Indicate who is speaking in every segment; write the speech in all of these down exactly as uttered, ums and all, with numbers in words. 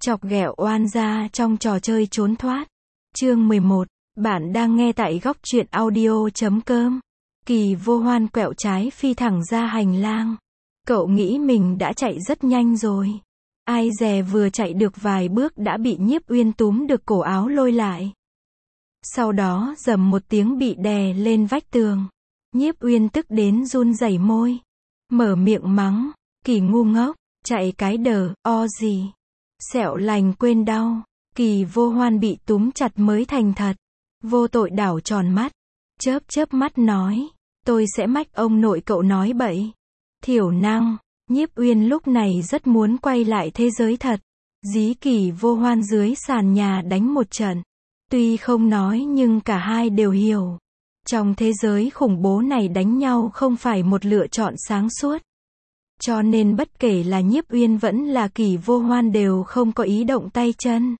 Speaker 1: Chọc ghẹo oan gia trong trò chơi trốn thoát. Chương mười một. Bạn đang nghe tại góc truyện audio chấm com. Kỳ Vô Hoan quẹo trái phi thẳng ra hành lang. Cậu nghĩ mình đã chạy rất nhanh rồi. Ai dè vừa chạy được vài bước đã bị Nhiếp Uyên túm được cổ áo lôi lại. Sau đó rầm một tiếng bị đè lên vách tường. Nhiếp Uyên tức đến run rẩy môi. Mở miệng mắng, Kỳ ngu ngốc, chạy cái đờ, o gì. Sẹo lành quên đau. Kỳ Vô Hoan bị túm chặt mới thành thật. Vô tội đảo tròn mắt. Chớp chớp mắt nói, tôi sẽ mách ông nội cậu nói bậy. Thiểu năng. Nhiếp Uyên lúc này rất muốn quay lại thế giới thật. Dí Kỳ Vô Hoan dưới sàn nhà đánh một trận. Tuy không nói nhưng cả hai đều hiểu. Trong thế giới khủng bố này đánh nhau không phải một lựa chọn sáng suốt. Cho nên bất kể là Nhiếp Uyên vẫn là Kỳ Vô Hoan đều không có ý động tay chân.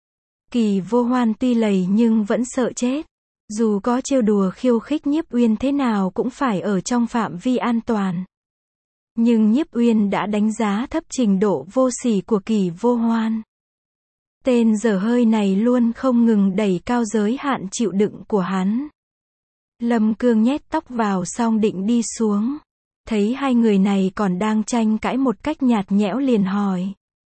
Speaker 1: Kỳ Vô Hoan tuy lầy nhưng vẫn sợ chết. Dù có trêu đùa khiêu khích Nhiếp Uyên thế nào cũng phải ở trong phạm vi an toàn. Nhưng Nhiếp Uyên đã đánh giá thấp trình độ vô sỉ của Kỳ Vô Hoan. Tên dở hơi này luôn không ngừng đẩy cao giới hạn chịu đựng của hắn. Lâm Cương nhét tóc vào xong định đi xuống. Thấy hai người này còn đang tranh cãi một cách nhạt nhẽo liền hỏi.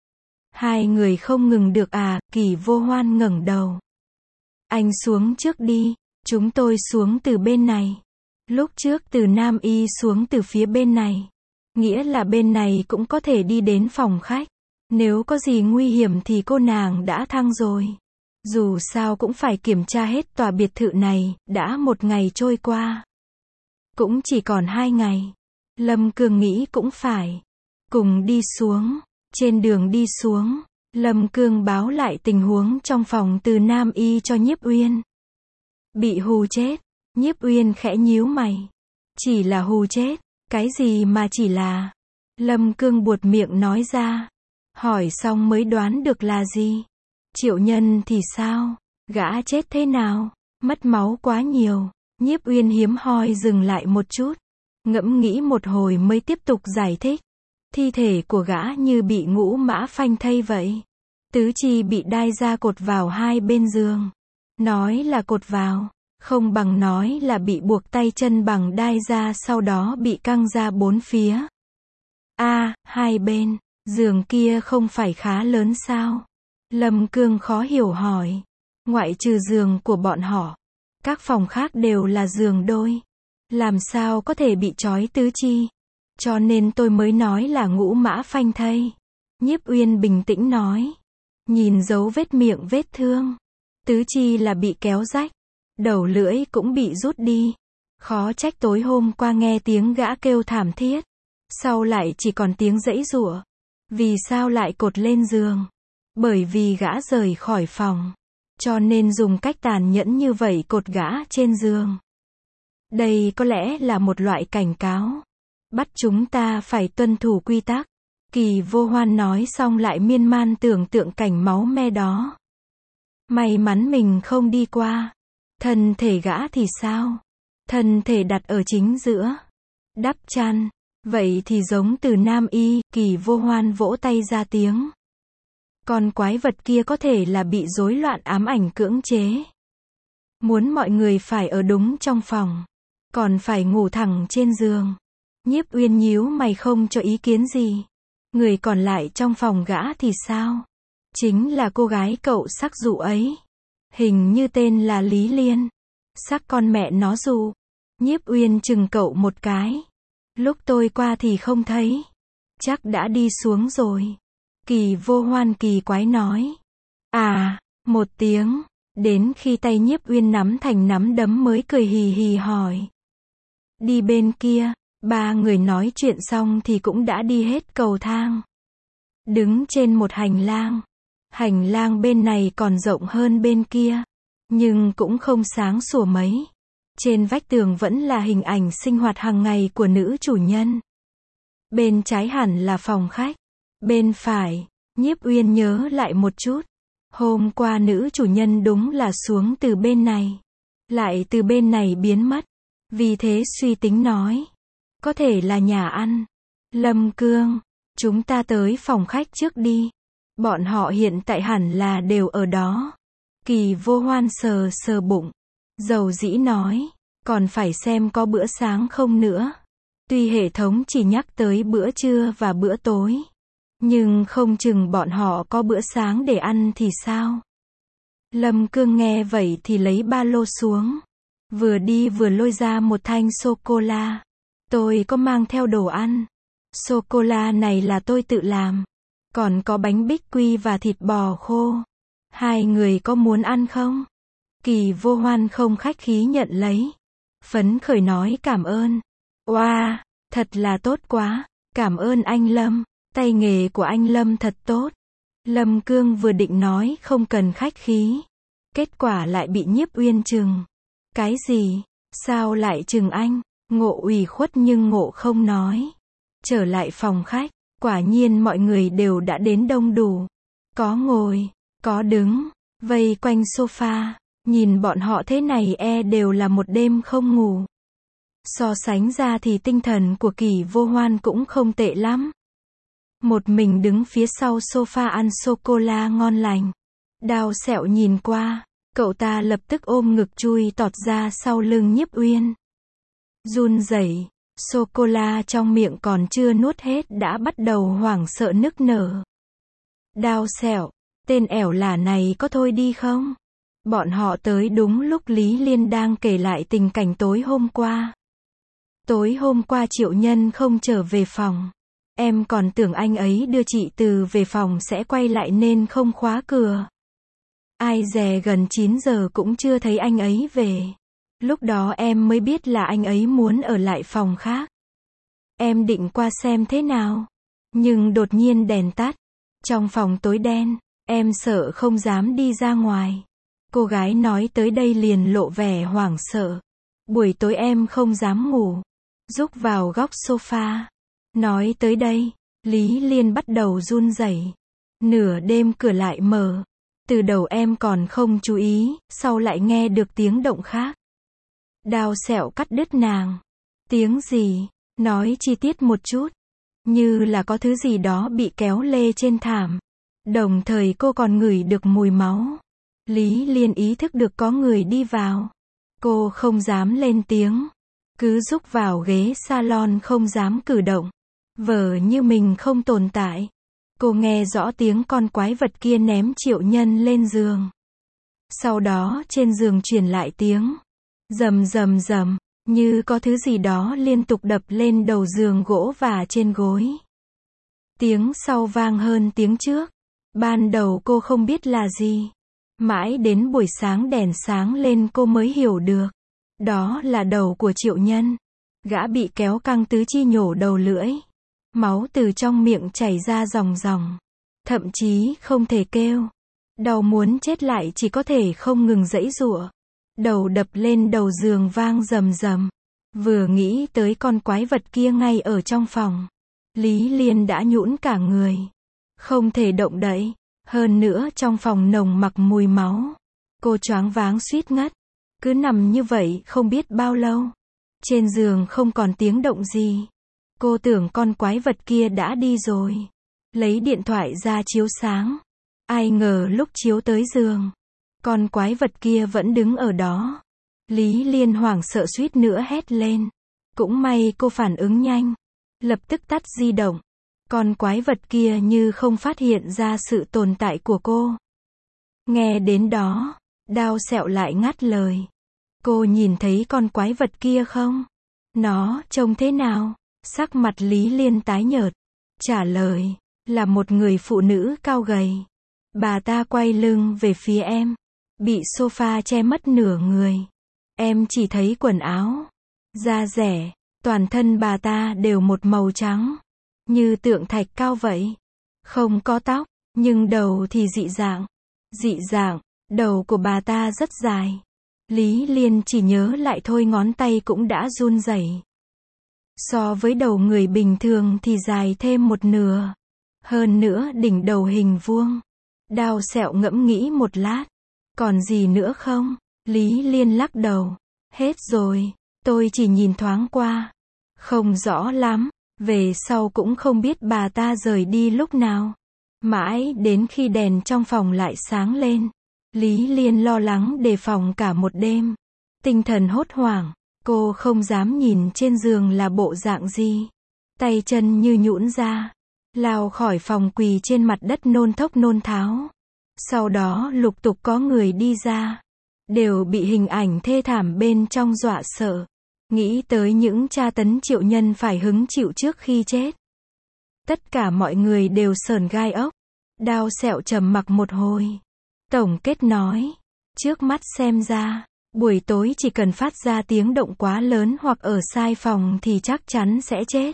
Speaker 1: Hai người không ngừng được à? Kỳ Vô Hoan ngẩng đầu. Anh xuống trước đi, chúng tôi xuống từ bên này. Lúc trước từ Nam Y xuống từ phía bên này. Nghĩa là bên này cũng có thể đi đến phòng khách. Nếu có gì nguy hiểm thì cô nàng đã thăng rồi. Dù sao cũng phải kiểm tra hết tòa biệt thự này, đã một ngày trôi qua. Cũng chỉ còn hai ngày. Lâm Cương nghĩ cũng phải. Cùng đi xuống. Trên đường đi xuống, Lâm Cương báo lại tình huống trong phòng từ Nam Y cho Nhiếp Uyên. Bị hù chết. Nhiếp Uyên khẽ nhíu mày. Chỉ là hù chết. Cái gì mà chỉ là. Lâm Cương buột miệng nói ra. Hỏi xong mới đoán được là gì. Triệu Nhân thì sao? Gã chết thế nào? Mất máu quá nhiều. Nhiếp Uyên hiếm hoi dừng lại một chút. Ngẫm nghĩ một hồi mới tiếp tục giải thích. Thi thể của gã như bị ngũ mã phanh thây vậy. Tứ chi bị đai ra cột vào hai bên giường. Nói là cột vào, không bằng nói là bị buộc tay chân bằng đai ra sau đó bị căng ra bốn phía. A, à, hai bên, giường kia không phải khá lớn sao? Lâm Cương khó hiểu hỏi. Ngoại trừ giường của bọn họ, các phòng khác đều là giường đôi. Làm sao có thể bị trói tứ chi? Cho nên tôi mới nói là ngũ mã phanh thây. Nhiếp Uyên bình tĩnh nói. Nhìn dấu vết miệng vết thương. Tứ chi là bị kéo rách. Đầu lưỡi cũng bị rút đi. Khó trách tối hôm qua nghe tiếng gã kêu thảm thiết. Sau lại chỉ còn tiếng giãy giụa. Vì sao lại cột lên giường? Bởi vì gã rời khỏi phòng. Cho nên dùng cách tàn nhẫn như vậy cột gã trên giường. Đây có lẽ là một loại cảnh cáo. Bắt chúng ta phải tuân thủ quy tắc. Kỳ Vô Hoan nói xong lại miên man tưởng tượng cảnh máu me đó. May mắn mình không đi qua. Thân thể gã thì sao? Thân thể đặt ở chính giữa. Đắp chăn. Vậy thì giống từ Nam Y. Kỳ Vô Hoan vỗ tay ra tiếng. Con quái vật kia có thể là bị rối loạn ám ảnh cưỡng chế. Muốn mọi người phải ở đúng trong phòng. Còn phải ngủ thẳng trên giường. Nhiếp Uyên nhíu mày không cho ý kiến gì. Người còn lại trong phòng gã thì sao? Chính là cô gái cậu sắc dụ ấy. Hình như tên là Lý Liên. Sắc con mẹ nó dụ. Nhiếp Uyên chừng cậu một cái. Lúc tôi qua thì không thấy. Chắc đã đi xuống rồi. Kỳ Vô Hoan kỳ quái nói. À, một tiếng. Đến khi tay Nhiếp Uyên nắm thành nắm đấm mới cười hì hì hỏi. Đi bên kia. Ba người nói chuyện xong thì cũng đã đi hết cầu thang. Đứng trên một hành lang. Hành lang bên này còn rộng hơn bên kia. Nhưng cũng không sáng sủa mấy. Trên vách tường vẫn là hình ảnh sinh hoạt hàng ngày của nữ chủ nhân. Bên trái hẳn là phòng khách. Bên phải, Nhiếp Uyên nhớ lại một chút. Hôm qua nữ chủ nhân đúng là xuống từ bên này. Lại từ bên này biến mất. Vì thế suy tính nói. Có thể là nhà ăn. Lâm Cương, chúng ta tới phòng khách trước đi. Bọn họ hiện tại hẳn là đều ở đó. Kỳ Vô Hoan sờ sờ bụng. Dầu dĩ nói, còn phải xem có bữa sáng không nữa. Tuy hệ thống chỉ nhắc tới bữa trưa và bữa tối, nhưng không chừng bọn họ có bữa sáng để ăn thì sao? Lâm Cương nghe vậy thì lấy ba lô xuống. Vừa đi vừa lôi ra một thanh sô-cô-la. Tôi có mang theo đồ ăn. Sô-cô-la này là tôi tự làm. Còn có bánh bích quy và thịt bò khô. Hai người có muốn ăn không? Kỳ Vô Hoan không khách khí nhận lấy. Phấn khởi nói cảm ơn. Oa, wow, thật là tốt quá. Cảm ơn anh Lâm. Tay nghề của anh Lâm thật tốt. Lâm Cương vừa định nói không cần khách khí. Kết quả lại bị Nhiếp Uyên chừng. Cái gì? Sao lại chừng anh? Ngộ ủy khuất nhưng Ngộ không nói. Trở lại phòng khách, quả nhiên mọi người đều đã đến đông đủ. Có ngồi, có đứng, vây quanh sofa. Nhìn bọn họ thế này e đều là một đêm không ngủ. So sánh ra thì tinh thần của Kỳ Vô Hoan cũng không tệ lắm. Một mình đứng phía sau sofa ăn sô-cô-la ngon lành. Đao Sẹo nhìn qua, cậu ta lập tức ôm ngực chui tọt ra sau lưng Nhiếp Uyên. Run rẩy, sô-cô-la trong miệng còn chưa nuốt hết đã bắt đầu hoảng sợ nức nở. Đao Sẹo, tên ẻo lả này có thôi đi không? Bọn họ tới đúng lúc Lý Liên đang kể lại tình cảnh tối hôm qua. Tối hôm qua Triệu Nhân không trở về phòng. Em còn tưởng anh ấy đưa chị Từ về phòng sẽ quay lại nên không khóa cửa. Ai dè gần chín giờ cũng chưa thấy anh ấy về. Lúc đó em mới biết là anh ấy muốn ở lại phòng khác. Em định qua xem thế nào. Nhưng đột nhiên đèn tắt. Trong phòng tối đen, em sợ không dám đi ra ngoài. Cô gái nói tới đây liền lộ vẻ hoảng sợ. Buổi tối em không dám ngủ. Rúc vào góc sofa. Nói tới đây, Lý Liên bắt đầu run rẩy. Nửa đêm cửa lại mở. Từ đầu em còn không chú ý, sau lại nghe được tiếng động khác. Đao Sẹo cắt đứt nàng. Tiếng gì? Nói chi tiết một chút. Như là có thứ gì đó bị kéo lê trên thảm. Đồng thời cô còn ngửi được mùi máu. Lý Liên ý thức được có người đi vào. Cô không dám lên tiếng. Cứ rúc vào ghế salon không dám cử động. Vờ như mình không tồn tại. Cô nghe rõ tiếng con quái vật kia ném Triệu Nhân lên giường. Sau đó trên giường truyền lại tiếng rầm rầm rầm, như có thứ gì đó liên tục đập lên đầu giường gỗ và trên gối. Tiếng sau vang hơn tiếng trước. Ban đầu cô không biết là gì. Mãi đến buổi sáng đèn sáng lên cô mới hiểu được. Đó là đầu của Triệu Nhân. Gã bị kéo căng tứ chi nhổ đầu lưỡi. Máu từ trong miệng chảy ra ròng ròng. Thậm chí không thể kêu. Đau muốn chết lại chỉ có thể không ngừng giãy giụa. Đầu đập lên đầu giường vang rầm rầm. Vừa nghĩ tới con quái vật kia ngay ở trong phòng. Lý Liên đã nhũn cả người. Không thể động đậy. Hơn nữa trong phòng nồng mặc mùi máu. Cô choáng váng suýt ngất. Cứ nằm như vậy không biết bao lâu. Trên giường không còn tiếng động gì. Cô tưởng con quái vật kia đã đi rồi. Lấy điện thoại ra chiếu sáng. Ai ngờ lúc chiếu tới giường, con quái vật kia vẫn đứng ở đó. Lý Liên hoảng sợ suýt nữa hét lên. Cũng may cô phản ứng nhanh. Lập tức tắt di động. Con quái vật kia như không phát hiện ra sự tồn tại của cô. Nghe đến đó, Đao Sẹo lại ngắt lời. Cô nhìn thấy con quái vật kia không? Nó trông thế nào? Sắc mặt Lý Liên tái nhợt. Trả lời, là một người phụ nữ cao gầy. Bà ta quay lưng về phía em. Bị sofa che mất nửa người. Em chỉ thấy quần áo, da dẻ, toàn thân bà ta đều một màu trắng. Như tượng thạch cao vậy. Không có tóc, nhưng đầu thì dị dạng. Dị dạng, đầu của bà ta rất dài. Lý Liên chỉ nhớ lại thôi ngón tay cũng đã run rẩy. So với đầu người bình thường thì dài thêm một nửa. Hơn nữa đỉnh đầu hình vuông. Đao Sẹo ngẫm nghĩ một lát. Còn gì nữa không? Lý Liên lắc đầu. Hết rồi, tôi chỉ nhìn thoáng qua. Không rõ lắm, về sau cũng không biết bà ta rời đi lúc nào. Mãi đến khi đèn trong phòng lại sáng lên, Lý Liên lo lắng đề phòng cả một đêm. Tinh thần hốt hoảng, cô không dám nhìn trên giường là bộ dạng gì. Tay chân như nhũn ra, lao khỏi phòng quỳ trên mặt đất nôn thốc nôn tháo. Sau đó lục tục có người đi ra, đều bị hình ảnh thê thảm bên trong dọa sợ. Nghĩ tới những tra tấn Triệu Nhân phải hứng chịu trước khi chết. Tất cả mọi người đều sởn gai ốc. Đao Sẹo trầm mặc một hồi. Tổng kết nói, trước mắt xem ra, buổi tối chỉ cần phát ra tiếng động quá lớn hoặc ở sai phòng thì chắc chắn sẽ chết.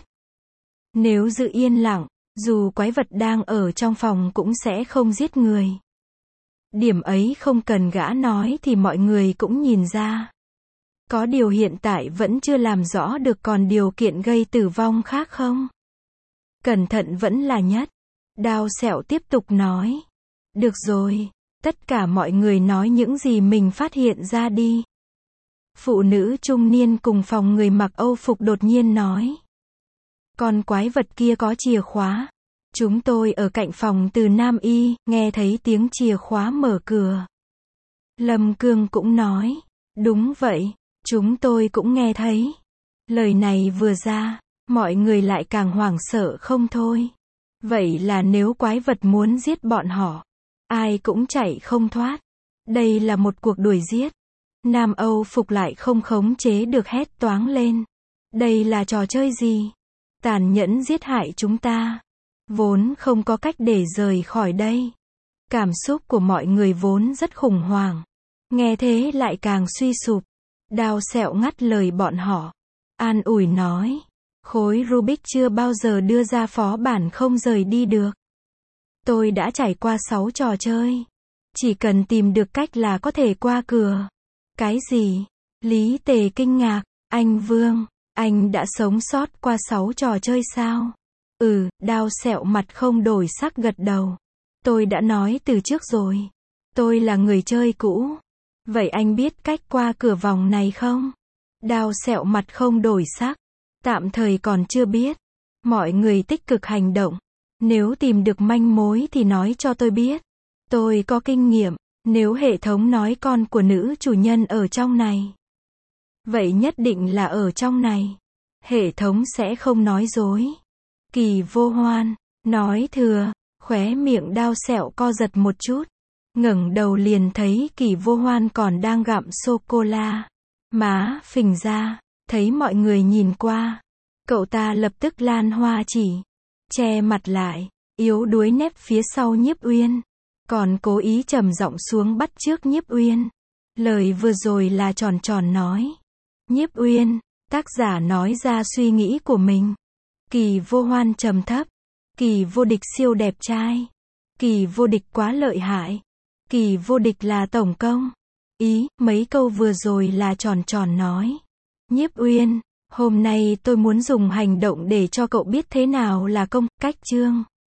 Speaker 1: Nếu giữ yên lặng, dù quái vật đang ở trong phòng cũng sẽ không giết người. Điểm ấy không cần gã nói thì mọi người cũng nhìn ra. Có điều hiện tại vẫn chưa làm rõ được còn điều kiện gây tử vong khác không? Cẩn thận vẫn là nhất. Đao Sẹo tiếp tục nói. Được rồi, tất cả mọi người nói những gì mình phát hiện ra đi. Phụ nữ trung niên cùng phòng người mặc Âu phục đột nhiên nói. Con quái vật kia có chìa khóa. Chúng tôi ở cạnh phòng từ Nam Y, nghe thấy tiếng chìa khóa mở cửa. Lâm Cương cũng nói. Đúng vậy, chúng tôi cũng nghe thấy. Lời này vừa ra, mọi người lại càng hoảng sợ không thôi. Vậy là nếu quái vật muốn giết bọn họ, ai cũng chạy không thoát. Đây là một cuộc đuổi giết. Nam Âu phục lại không khống chế được hét toáng lên. Đây là trò chơi gì? Tàn nhẫn giết hại chúng ta. Vốn không có cách để rời khỏi đây. Cảm xúc của mọi người vốn rất khủng hoảng. Nghe thế lại càng suy sụp. Đao Sẹo ngắt lời bọn họ. An ủi nói. Khối Rubik chưa bao giờ đưa ra phó bản không rời đi được. Tôi đã trải qua sáu trò chơi. Chỉ cần tìm được cách là có thể qua cửa. Cái gì? Lý Tề kinh ngạc. Anh Vương, anh đã sống sót qua sáu trò chơi sao? Ừ, Đao Sẹo mặt không đổi sắc gật đầu. Tôi đã nói từ trước rồi. Tôi là người chơi cũ. Vậy anh biết cách qua cửa vòng này không? Đao Sẹo mặt không đổi sắc. Tạm thời còn chưa biết. Mọi người tích cực hành động. Nếu tìm được manh mối thì nói cho tôi biết. Tôi có kinh nghiệm. Nếu hệ thống nói con của nữ chủ nhân ở trong này, vậy nhất định là ở trong này. Hệ thống sẽ không nói dối. Kỳ Vô Hoan nói thừa, khóe miệng Đao Sẹo co giật một chút. Ngẩng đầu liền thấy Kỳ Vô Hoan còn đang gặm sô-cô-la. Má phình ra, thấy mọi người nhìn qua. Cậu ta lập tức lan hoa chỉ, che mặt lại, yếu đuối nép phía sau Nhiếp Uyên. Còn cố ý trầm giọng xuống bắt chước Nhiếp Uyên. Lời vừa rồi là Tròn Tròn nói. Nhiếp Uyên, tác giả nói ra suy nghĩ của mình. Kỳ Vô Hoan trầm thấp. Kỳ Vô Địch siêu đẹp trai. Kỳ Vô Địch quá lợi hại. Kỳ Vô Địch là tổng công. Ý, mấy câu vừa rồi là Tròn Tròn nói. Nhiếp Uyên, hôm nay tôi muốn dùng hành động để cho cậu biết thế nào là công, cách chương.